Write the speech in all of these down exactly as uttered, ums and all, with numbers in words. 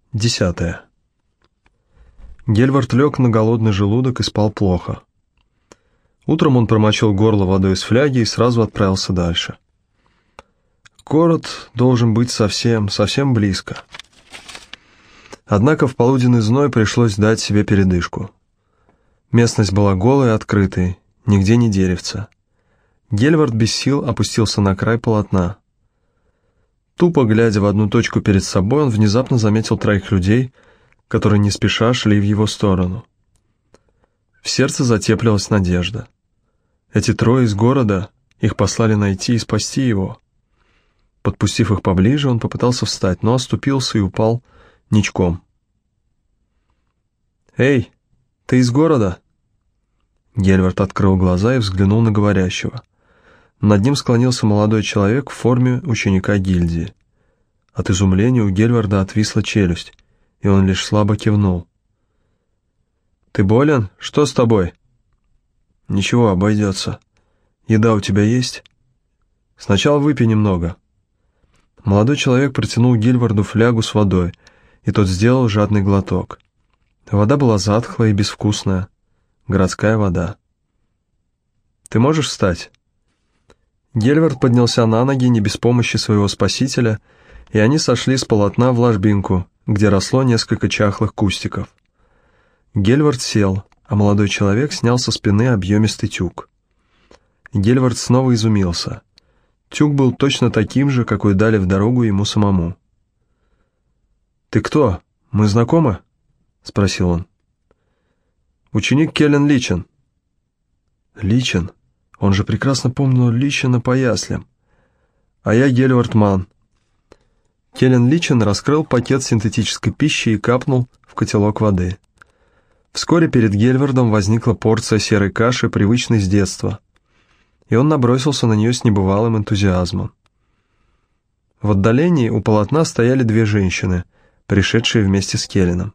Десятое. Гельвард лег на голодный желудок и спал плохо. Утром он промочил горло водой из фляги и сразу отправился дальше. Город должен быть совсем, совсем близко. Однако в полуденный зной пришлось дать себе передышку. Местность была голой и открытой, нигде не деревца. Гельвард без сил опустился на край полотна. Тупо глядя в одну точку перед собой, он внезапно заметил троих людей, которые не спеша шли в его сторону. В сердце затеплилась надежда. Эти трое из города, их послали найти и спасти его. Подпустив их поближе, он попытался встать, но оступился и упал ничком. «Эй, ты из города?» Гельвард открыл глаза и взглянул на говорящего. Над ним склонился молодой человек в форме ученика гильдии. От изумления у Гельварда отвисла челюсть, и он лишь слабо кивнул. «Ты болен? Что с тобой?» «Ничего, обойдется. Еда у тебя есть?» «Сначала выпей немного». Молодой человек протянул Гельварду флягу с водой, и тот сделал жадный глоток. Вода была затхлая и безвкусная. Городская вода. «Ты можешь встать?» Гельвард поднялся на ноги не без помощи своего спасителя, и они сошли с полотна в ложбинку, где росло несколько чахлых кустиков. Гельвард сел, а молодой человек снял со спины объемистый тюк. Гельвард снова изумился. Тюк был точно таким же, какой дали в дорогу ему самому. «Ты кто? Мы знакомы?» — спросил он. «Ученик Келлен Личен». «Личен? Он же прекрасно помнил Личена по яслям. А я Гельвард Ман». Келлен Личен раскрыл пакет синтетической пищи и капнул в котелок воды. Вскоре перед Гельвардом возникла порция серой каши, привычной с детства, и он набросился на нее с небывалым энтузиазмом. В отдалении у полотна стояли две женщины, пришедшие вместе с Келленом.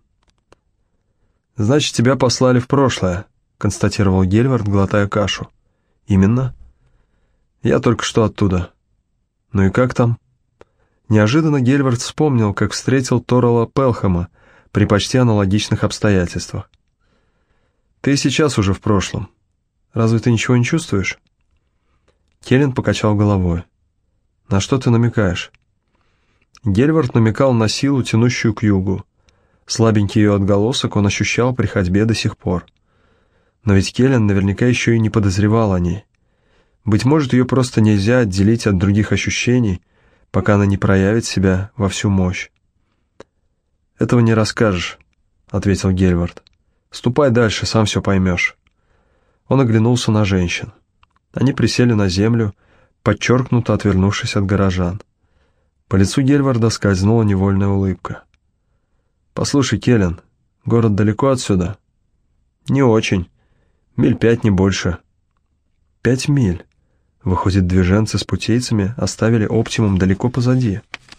«Значит, тебя послали в прошлое», — констатировал Гельвард, глотая кашу. «Именно. Я только что оттуда. Ну и как там?» Неожиданно Гельвард вспомнил, как встретил Торрелла Пелхэма при почти аналогичных обстоятельствах. «Ты сейчас уже в прошлом. Разве ты ничего не чувствуешь?» Келлен покачал головой. «На что ты намекаешь?» Гельвард намекал на силу, тянущую к югу. Слабенький ее отголосок он ощущал при ходьбе до сих пор. Но ведь Келлен наверняка еще и не подозревал о ней. Быть может, ее просто нельзя отделить от других ощущений, пока она не проявит себя во всю мощь. «Этого не расскажешь», — ответил Гельвард. «Ступай дальше, сам все поймешь». Он оглянулся на женщин. Они присели на землю, подчеркнуто отвернувшись от горожан. По лицу Гельварда скользнула невольная улыбка. «Послушай, Келлен, город далеко отсюда?» «Не очень. Миль пять, не больше». «Пять миль? Выходит, движенцы с путейцами оставили оптимум далеко позади.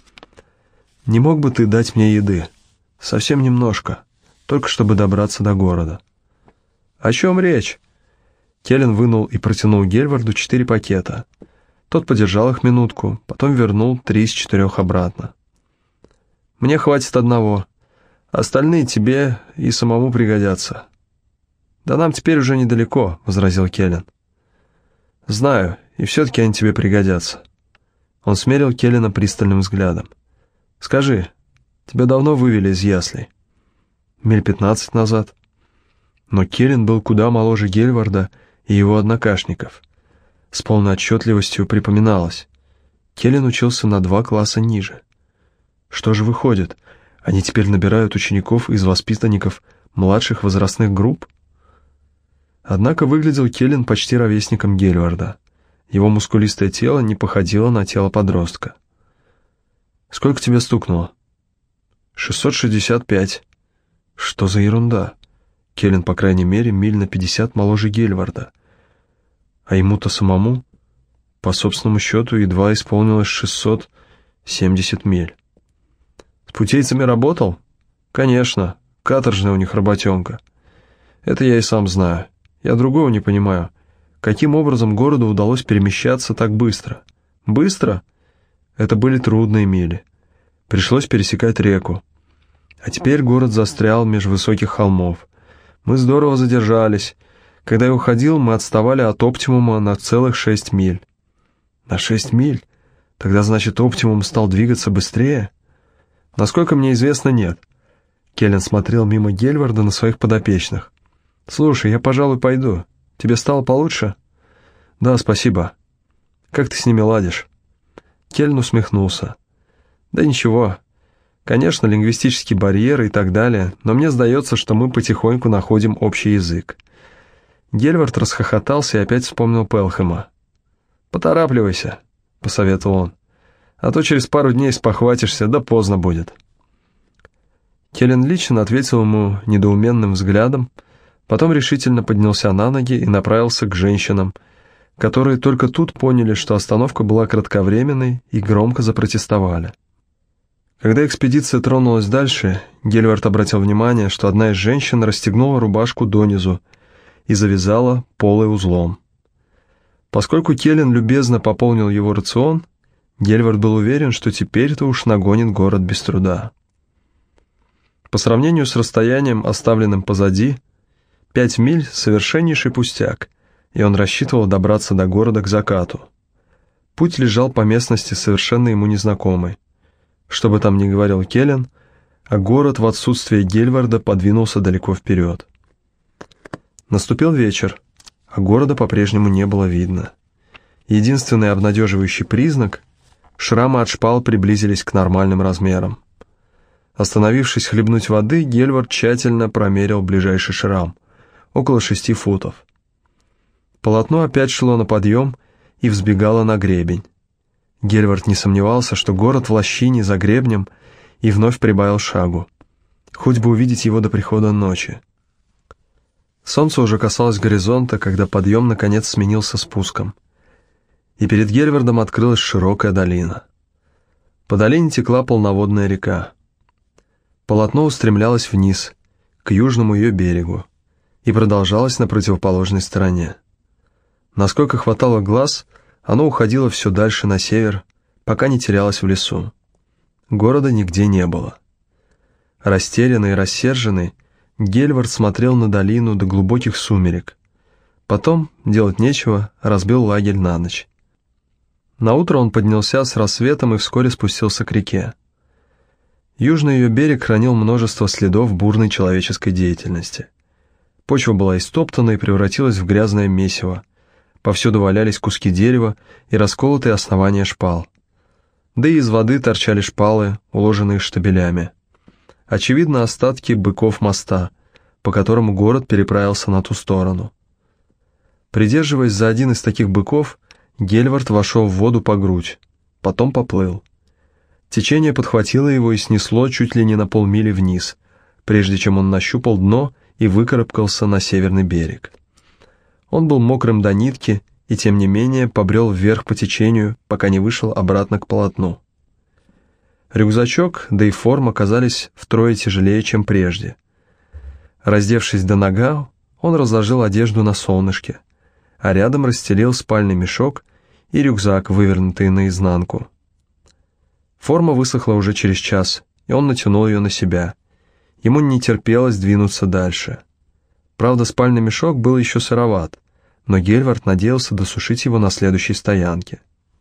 Не мог бы ты дать мне еды? Совсем немножко, только чтобы добраться до города». «О чем речь?» Келлен вынул и протянул Гельварду четыре пакета. Тот подержал их минутку, потом вернул три из четырех обратно. «Мне хватит одного. Остальные тебе и самому пригодятся». «Да нам теперь уже недалеко», — возразил Келлен. «Знаю, и все-таки они тебе пригодятся». Он смерил Келлена пристальным взглядом. «Скажи, тебя давно вывели из яслей?» «Миль пятнадцать назад». Но Келлен был куда моложе Гельварда и его однокашников. С полной отчетливостью припоминалось. Келлен учился на два класса ниже. Что же выходит, они теперь набирают учеников из воспитанников младших возрастных групп? Однако выглядел Келлен почти ровесником Гельварда. Его мускулистое тело не походило на тело подростка. «Сколько тебе стукнуло?» шестьсот шестьдесят пять. Что за ерунда? Келлен, по крайней мере, миль на пятьдесят моложе Гельварда. А ему-то самому, по собственному счету, едва исполнилось шестьсот семьдесят миль. «С путейцами работал?» «Конечно, каторжная у них работенка. Это я и сам знаю. Я другого не понимаю. Каким образом городу удалось перемещаться так быстро?» «Быстро?» Это были трудные мили. Пришлось пересекать реку. А теперь город застрял меж высоких холмов. Мы здорово задержались. Когда я уходил, мы отставали от оптимума на целых шесть миль. На шесть миль? Тогда, значит, оптимум стал двигаться быстрее? Насколько мне известно, нет. Келлен смотрел мимо Гельварда на своих подопечных. «Слушай, я, пожалуй, пойду. Тебе стало получше?» «Да, спасибо. Как ты с ними ладишь?» Келлен усмехнулся. «Да ничего. Конечно, лингвистические барьеры и так далее, но мне сдается, что мы потихоньку находим общий язык». Гельвард расхохотался и опять вспомнил Пелхэма. «Поторапливайся», — посоветовал он, «а то через пару дней спохватишься, да поздно будет». Келлен лично ответил ему недоуменным взглядом, потом решительно поднялся на ноги и направился к женщинам, которые только тут поняли, что остановка была кратковременной, и громко запротестовали. Когда экспедиция тронулась дальше, Гельвард обратил внимание, что одна из женщин расстегнула рубашку донизу и завязала полой узлом. Поскольку Келлен любезно пополнил его рацион, Гельвард был уверен, что теперь-то уж нагонит город без труда. По сравнению с расстоянием, оставленным позади, пять миль — совершеннейший пустяк, и он рассчитывал добраться до города к закату. Путь лежал по местности совершенно ему незнакомой. Что бы там ни говорил Келлен, а город в отсутствие Гельварда подвинулся далеко вперед. Наступил вечер, а города по-прежнему не было видно. Единственный обнадеживающий признак — шрамы от шпал приблизились к нормальным размерам. Остановившись хлебнуть воды, Гельвард тщательно промерил ближайший шрам — около шести футов. Полотно опять шло на подъем и взбегало на гребень. Гельвард не сомневался, что город в лощине за гребнем, и вновь прибавил шагу. Хоть бы увидеть его до прихода ночи. Солнце уже касалось горизонта, когда подъем наконец сменился спуском. И перед Гельвардом открылась широкая долина. По долине текла полноводная река. Полотно устремлялось вниз, к южному ее берегу, и продолжалось на противоположной стороне. Насколько хватало глаз, оно уходило все дальше на север, пока не терялось в лесу. Города нигде не было. Растерянный и рассерженный, Гельвард смотрел на долину до глубоких сумерек. Потом, делать нечего, разбил лагерь на ночь. Наутро он поднялся с рассветом и вскоре спустился к реке. Южный ее берег хранил множество следов бурной человеческой деятельности. Почва была истоптана и превратилась в грязное месиво. Повсюду валялись куски дерева и расколотые основания шпал. Да и из воды торчали шпалы, уложенные штабелями. Очевидно, остатки быков моста, по которому город переправился на ту сторону. Придерживаясь за один из таких быков, Гельвард вошел в воду по грудь, потом поплыл. Течение подхватило его и снесло чуть ли не на полмили вниз, прежде чем он нащупал дно и выкарабкался на северный берег. Он был мокрым до нитки и, тем не менее, побрел вверх по течению, пока не вышел обратно к полотну. Рюкзачок, да и форма казались втрое тяжелее, чем прежде. Раздевшись до нога, он разложил одежду на солнышке, а рядом расстелил спальный мешок и рюкзак, вывернутый наизнанку. Форма высохла уже через час, и он натянул ее на себя. Ему не терпелось двинуться дальше. Правда, спальный мешок был еще сыроват, но Гельвард надеялся досушить его на следующей стоянке.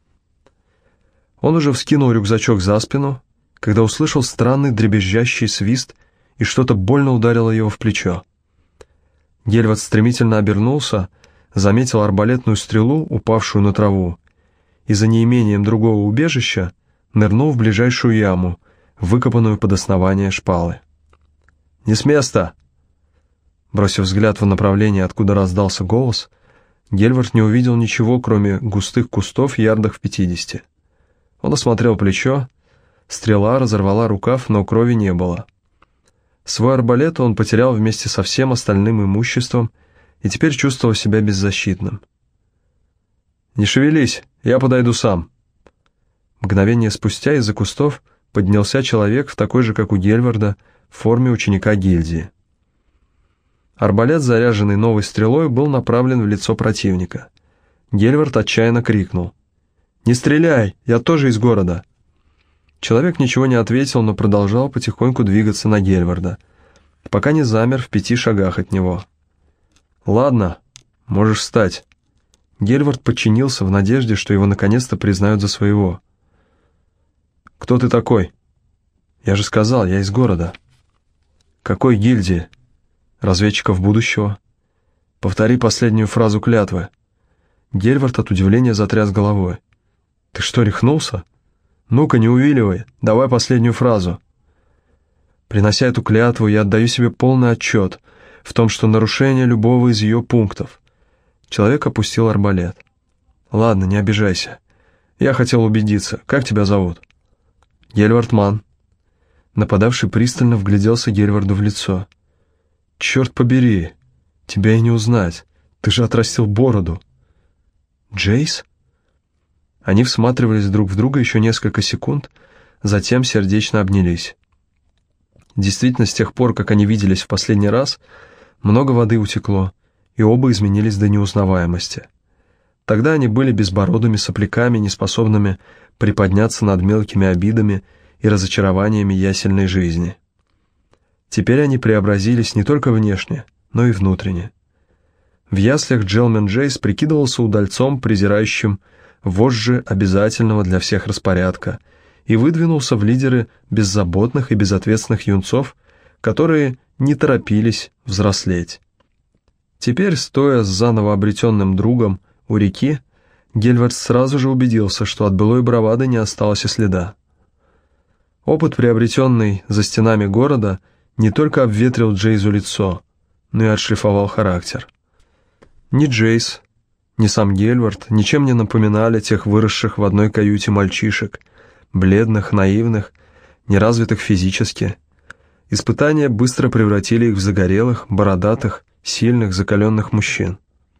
Он уже вскинул рюкзачок за спину, когда услышал странный дребезжащий свист, и что-то больно ударило его в плечо. Гельвард стремительно обернулся, заметил арбалетную стрелу, упавшую на траву, и за неимением другого убежища нырнул в ближайшую яму, выкопанную под основание шпалы. «Не с места!» Бросив взгляд в направлении, откуда раздался голос, Гельвард не увидел ничего, кроме густых кустов ярдах в пятидесяти. Он осмотрел плечо, стрела разорвала рукав, но крови не было. Свой арбалет он потерял вместе со всем остальным имуществом и теперь чувствовал себя беззащитным. «Не шевелись, я подойду сам». Мгновение спустя из-за кустов поднялся человек в такой же, как у Гельварда, в форме ученика гильдии. Арбалет, заряженный новой стрелой, был направлен в лицо противника. Гельвард отчаянно крикнул: «Не стреляй, я тоже из города!» Человек ничего не ответил, но продолжал потихоньку двигаться на Гельварда, пока не замер в пяти шагах от него. «Ладно, можешь встать». Гельвард подчинился в надежде, что его наконец-то признают за своего. «Кто ты такой?» «Я же сказал, я из города». «Какой гильдии?» «Разведчиков будущего». «Повтори последнюю фразу клятвы». Гельвард от удивления затряс головой. «Ты что, рехнулся? Ну-ка, не увиливай, давай последнюю фразу». «Принося эту клятву, я отдаю себе полный отчет в том, что нарушение любого из ее пунктов». Человек опустил арбалет. «Ладно, не обижайся. Я хотел убедиться. Как тебя зовут?» «Гельвард Ман». Нападавший пристально вгляделся Гельварду в лицо. «Черт побери, тебя и не узнать. Ты же отрастил бороду». «Джейс?» Они всматривались друг в друга еще несколько секунд, затем сердечно обнялись. Действительно, с тех пор, как они виделись в последний раз, много воды утекло, и оба изменились до неузнаваемости. Тогда они были безбородыми сопляками, неспособными приподняться над мелкими обидами и разочарованиями ясельной жизни. Теперь они преобразились не только внешне, но и внутренне. В яслях Джелмен Джейс прикидывался удальцом, презирающим вожжи обязательного для всех распорядка, и выдвинулся в лидеры беззаботных и безответственных юнцов, которые не торопились взрослеть. Теперь, стоя с заново обретенным другом у реки, Гельвард сразу же убедился, что от былой бравады не осталось и следа. Опыт, приобретенный за стенами города, не только обветрил Джейсу лицо, но и отшлифовал характер. Ни Джейс, ни сам Гельвард ничем не напоминали тех выросших в одной каюте мальчишек, бледных, наивных, неразвитых физически. Испытания быстро превратили их в загорелых, бородатых, сильных, закаленных мужчин.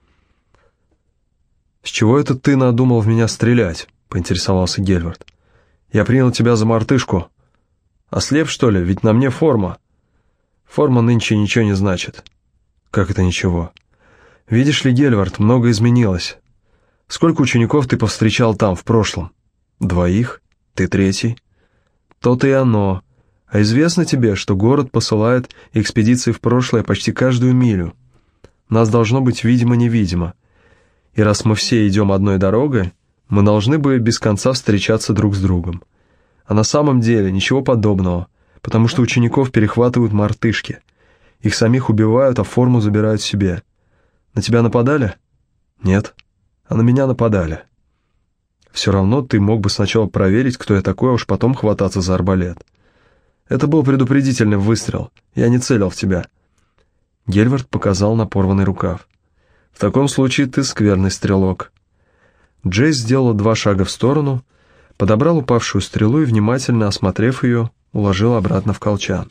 «С чего это ты надумал в меня стрелять?» — поинтересовался Гельвард. «Я принял тебя за мартышку. Ослеп, что ли? Ведь на мне форма». «Форма нынче ничего не значит». «Как это ничего?» «Видишь ли, Гельвард, много изменилось. Сколько учеников ты повстречал там, в прошлом?» «Двоих? Ты третий?» «То-то и оно. А известно тебе, что город посылает экспедиции в прошлое почти каждую милю? Нас должно быть видимо-невидимо. И раз мы все идем одной дорогой, мы должны бы без конца встречаться друг с другом. А на самом деле ничего подобного, потому что учеников перехватывают мартышки. Их самих убивают, а форму забирают себе. На тебя нападали? Нет. А на меня нападали. Все равно ты мог бы сначала проверить, кто я такой, а уж потом хвататься за арбалет. Это был предупредительный выстрел. Я не целил в тебя». Гельвард показал на порванный рукав. «В таком случае ты скверный стрелок». Джейс сделал два шага в сторону, подобрал упавшую стрелу и, внимательно осмотрев ее, уложил обратно в колчан.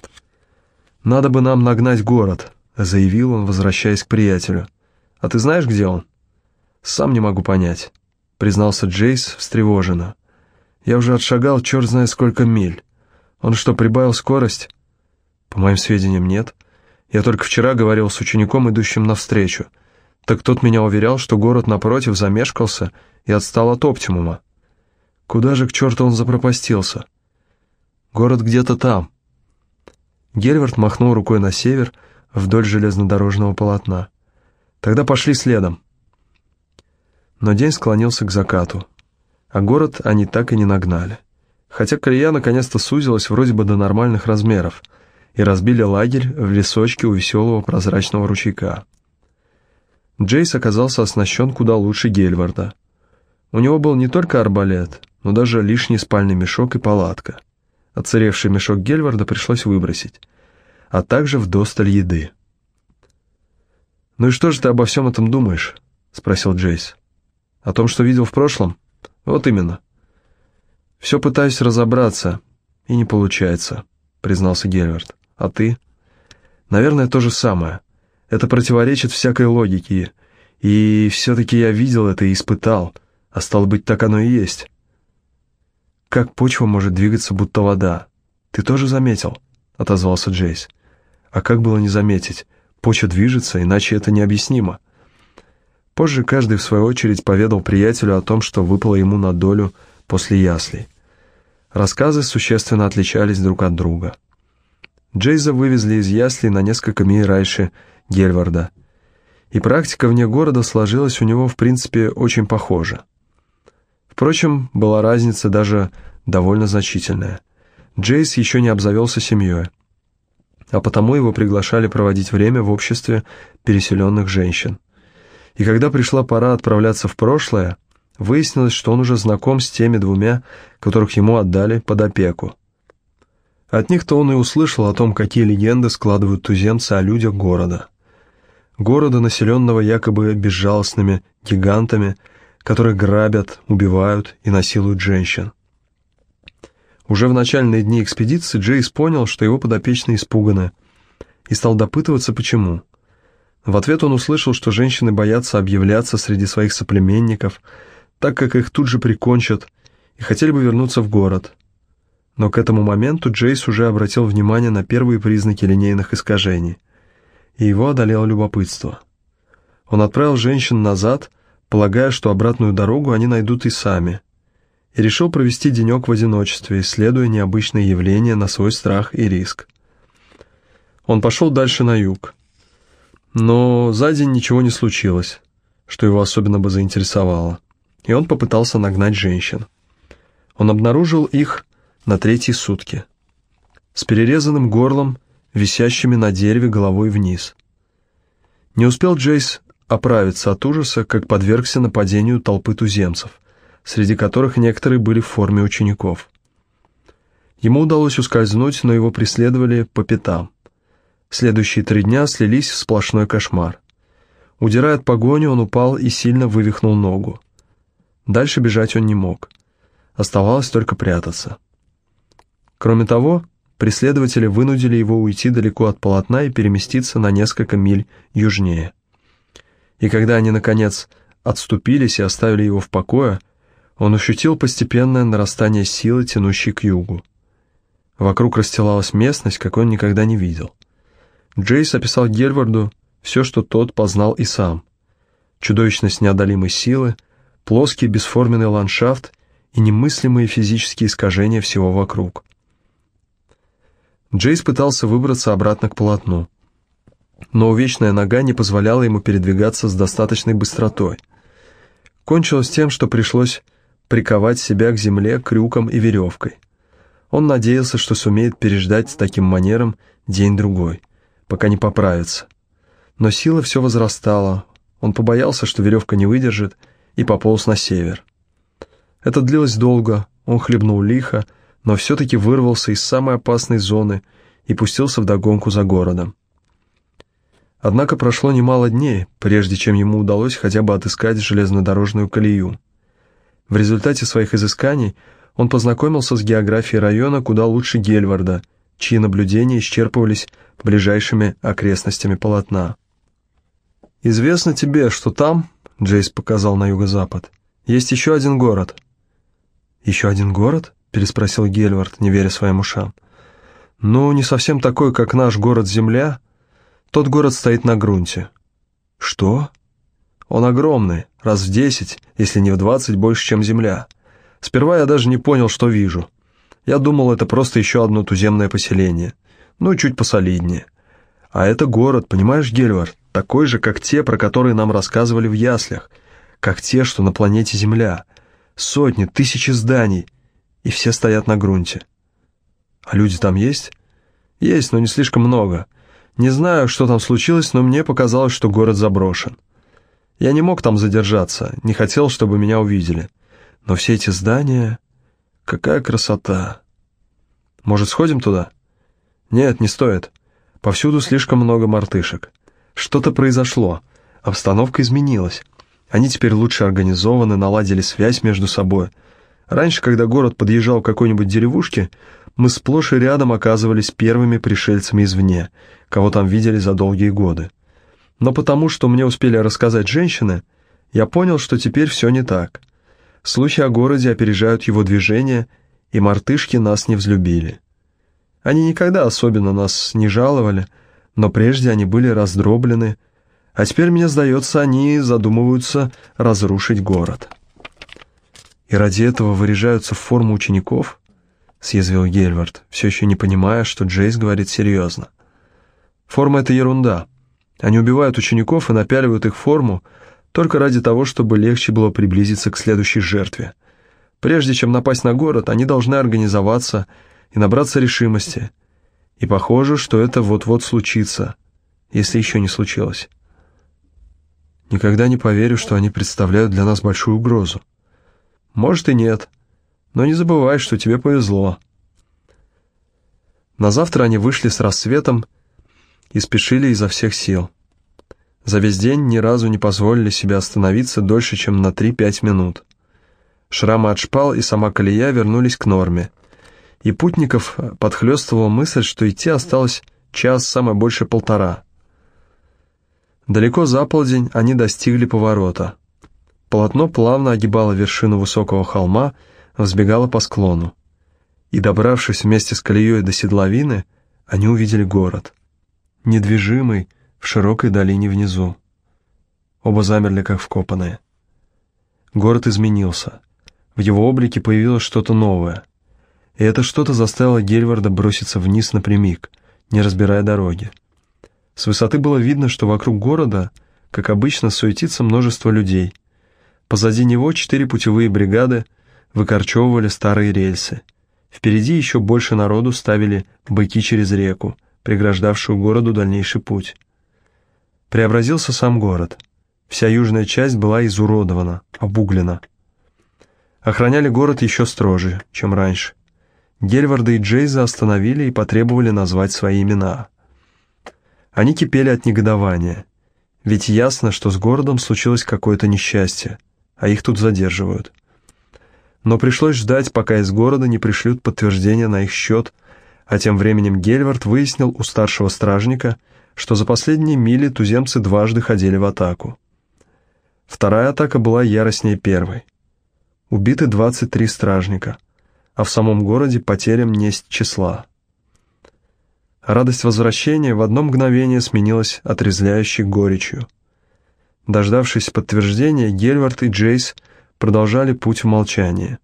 «Надо бы нам нагнать город», — заявил он, возвращаясь к приятелю. «А ты знаешь, где он?» «Сам не могу понять», — признался Джейс встревоженно. «Я уже отшагал черт знает сколько миль. Он что, прибавил скорость?» «По моим сведениям, нет. Я только вчера говорил с учеником, идущим навстречу. Так тот меня уверял, что город напротив замешкался и отстал от оптимума. Куда же к черту он запропастился?» «Город где-то там». Гельвард махнул рукой на север, вдоль железнодорожного полотна. «Тогда пошли следом». Но день склонился к закату, а город они так и не нагнали. Хотя колея наконец-то сузилась вроде бы до нормальных размеров, и разбили лагерь в лесочке у веселого прозрачного ручейка. Джейс оказался оснащен куда лучше Гельварда. У него был не только арбалет, но даже лишний спальный мешок и палатка. Отсыревший мешок Гельварда пришлось выбросить, а также вдосталь еды. «Ну и что же ты обо всем этом думаешь?» — спросил Джейс. «О том, что видел в прошлом? Вот именно». «Все пытаюсь разобраться, и не получается», — признался Гельвард. «А ты?» «Наверное, то же самое. Это противоречит всякой логике, и все-таки я видел это и испытал, а стало быть, так оно и есть». «Как почва может двигаться, будто вода? Ты тоже заметил?» — отозвался Джейс. «А как было не заметить? Почва движется, иначе это необъяснимо». Позже каждый, в свою очередь, поведал приятелю о том, что выпало ему на долю после яслей. Рассказы существенно отличались друг от друга. Джейса вывезли из яслей на несколько миль раньше Гельварда, и практика вне города сложилась у него, в принципе, очень похожа. Впрочем, была разница даже довольно значительная. Джейс еще не обзавелся семьей, а потому его приглашали проводить время в обществе переселенных женщин. И когда пришла пора отправляться в прошлое, выяснилось, что он уже знаком с теми двумя, которых ему отдали под опеку. От них-то он и услышал о том, какие легенды складывают туземцы о людях города. Города, населенного якобы безжалостными гигантами, которые грабят, убивают и насилуют женщин. Уже в начальные дни экспедиции Джейс понял, что его подопечные испуганы, и стал допытываться, почему. В ответ он услышал, что женщины боятся объявляться среди своих соплеменников, так как их тут же прикончат, и хотели бы вернуться в город. Но к этому моменту Джейс уже обратил внимание на первые признаки линейных искажений, и его одолело любопытство. Он отправил женщин назад, полагая, что обратную дорогу они найдут и сами, и решил провести денек в одиночестве, исследуя необычные явления на свой страх и риск. Он пошел дальше на юг, но за день ничего не случилось, что его особенно бы заинтересовало, и он попытался нагнать женщин. Он обнаружил их на третьи сутки, с перерезанным горлом, висящими на дереве головой вниз. Не успел Джейс оправиться от ужаса, как подвергся нападению толпы туземцев, среди которых некоторые были в форме учеников. Ему удалось ускользнуть, но его преследовали по пятам. Следующие три дня слились в сплошной кошмар. Удирая от погони, он упал и сильно вывихнул ногу. Дальше бежать он не мог. Оставалось только прятаться. Кроме того, преследователи вынудили его уйти далеко от полотна и переместиться на несколько миль южнее. И когда они, наконец, отступились и оставили его в покое, он ощутил постепенное нарастание силы, тянущей к югу. Вокруг расстилалась местность, какой он никогда не видел. Джейс описал Гельварду все, что тот познал и сам. Чудовищность неодолимой силы, плоский бесформенный ландшафт и немыслимые физические искажения всего вокруг. Джейс пытался выбраться обратно к полотну, но увечная нога не позволяла ему передвигаться с достаточной быстротой. Кончилось тем, что пришлось приковать себя к земле крюком и веревкой. Он надеялся, что сумеет переждать с таким манером день-другой, пока не поправится. Но сила все возрастала, он побоялся, что веревка не выдержит, и пополз на север. Это длилось долго, он хлебнул лихо, но все-таки вырвался из самой опасной зоны и пустился вдогонку за городом. Однако прошло немало дней, прежде чем ему удалось хотя бы отыскать железнодорожную колею. В результате своих изысканий он познакомился с географией района куда лучше Гельварда, чьи наблюдения исчерпывались ближайшими окрестностями полотна. «Известно тебе, что там, — Джейс показал на юго-запад, — есть еще один город». «Еще один город?» — переспросил Гельвард, не веря своим ушам. «Ну, не совсем такой, как наш город-земля. Тот город стоит на грунте». «Что?» «Он огромный, раз в десять, если не в двадцать больше, чем земля. Сперва я даже не понял, что вижу. Я думал, это просто еще одно туземное поселение, ну, чуть посолиднее. А это город, понимаешь, Гельвард, такой же, как те, про которые нам рассказывали в яслях, как те, что на планете Земля. Сотни, тысячи зданий, и все стоят на грунте». «А люди там есть?» «Есть, но не слишком много. Не знаю, что там случилось, но мне показалось, что город заброшен. Я не мог там задержаться, не хотел, чтобы меня увидели. Но все эти здания... Какая красота! Может, сходим туда?» «Нет, не стоит. Повсюду слишком много мартышек. Что-то произошло, обстановка изменилась. Они теперь лучше организованы, наладили связь между собой. Раньше, когда город подъезжал к какой-нибудь деревушке, мы сплошь и рядом оказывались первыми пришельцами извне, кого там видели за долгие годы. Но потому, что мне успели рассказать женщины, я понял, что теперь все не так. Слухи о городе опережают его движение, и мартышки нас не взлюбили. Они никогда особенно нас не жаловали, но прежде они были раздроблены, а теперь, мне сдается, они задумываются разрушить город. И ради этого выряжаются в форму учеников? съязвил Гельвард, все еще не понимая, что Джейс говорит серьезно. «Форма — это ерунда. Они убивают учеников и напяливают их форму только ради того, чтобы легче было приблизиться к следующей жертве. Прежде чем напасть на город, они должны организоваться и набраться решимости. И похоже, что это вот-вот случится, если еще не случилось. Никогда не поверю, что они представляют для нас большую угрозу. Может и нет, но не забывай, что тебе повезло». На завтра они вышли с рассветом и спешили изо всех сил. За весь день ни разу не позволили себе остановиться дольше, чем на три-пять минут. Шрамы от шпал и сама колея вернулись к норме, и путников подхлёстывала мысль, что идти осталось час, самое больше полтора. Далеко за полдень они достигли поворота. Полотно плавно огибало вершину высокого холма, взбегало по склону. И, добравшись вместе с колеей до седловины, они увидели город, недвижимый в широкой долине внизу. Оба замерли, как вкопанные. Город изменился. В его облике появилось что-то новое. И это что-то заставило Гельварда броситься вниз напрямик, не разбирая дороги. С высоты было видно, что вокруг города, как обычно, суетится множество людей. Позади него четыре путевые бригады выкорчевывали старые рельсы. Впереди еще больше народу ставили быки через реку, преграждавшую городу дальнейший путь. Преобразился сам город. Вся южная часть была изуродована, обуглена. Охраняли город еще строже, чем раньше. Гельварда и Джейса остановили и потребовали назвать свои имена. Они кипели от негодования, ведь ясно, что с городом случилось какое-то несчастье, а их тут задерживают. Но пришлось ждать, пока из города не пришлют подтверждение на их счет, а тем временем Гельвард выяснил у старшего стражника, что за последние мили туземцы дважды ходили в атаку. Вторая атака была яростнее первой. Убиты двадцать три стражника, а в самом городе потерям несть числа. Радость возвращения в одно мгновение сменилась отрезвляющей горечью. Дождавшись подтверждения, Гельвард и Джейс продолжали путь в молчании.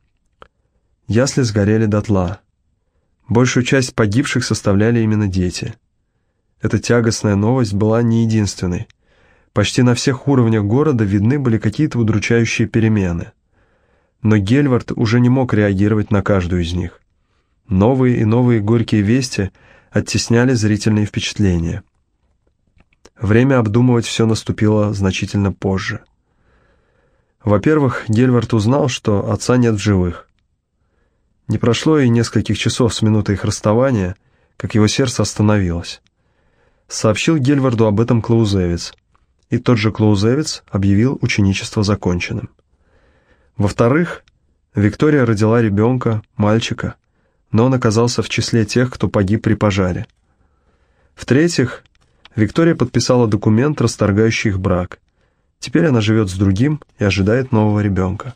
Ясли сгорели дотла. Большую часть погибших составляли именно дети. Эта тягостная новость была не единственной. Почти на всех уровнях города видны были какие-то удручающие перемены. Но Гельвард уже не мог реагировать на каждую из них. Новые и новые горькие вести оттесняли зрительные впечатления. Время обдумывать все наступило значительно позже. Во-первых, Гельвард узнал, что отца нет в живых. Не прошло и нескольких часов с минуты их расставания, как его сердце остановилось. Сообщил Гельварду об этом Клаузевиц, и тот же Клаузевиц объявил ученичество законченным. Во-вторых, Виктория родила ребенка, мальчика, но он оказался в числе тех, кто погиб при пожаре. В-третьих, Виктория подписала документ, расторгающий их брак. Теперь она живет с другим и ожидает нового ребенка.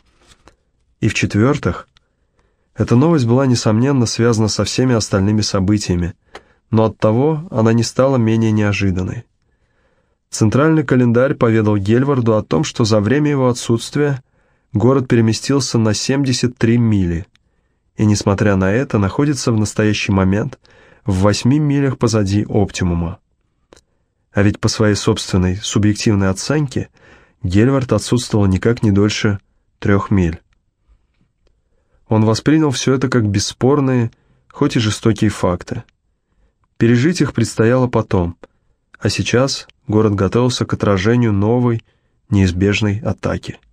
И в-четвертых, эта новость была, несомненно, связана со всеми остальными событиями, но оттого она не стала менее неожиданной. Центральный календарь поведал Гельварду о том, что за время его отсутствия город переместился на семьдесят три мили, и, несмотря на это, находится в настоящий момент в восьми милях позади оптимума. А ведь по своей собственной субъективной оценке Гельвард отсутствовал никак не дольше трех миль. Он воспринял все это как бесспорные, хоть и жестокие факты. Пережить их предстояло потом, а сейчас город готовился к отражению новой, неизбежной атаки.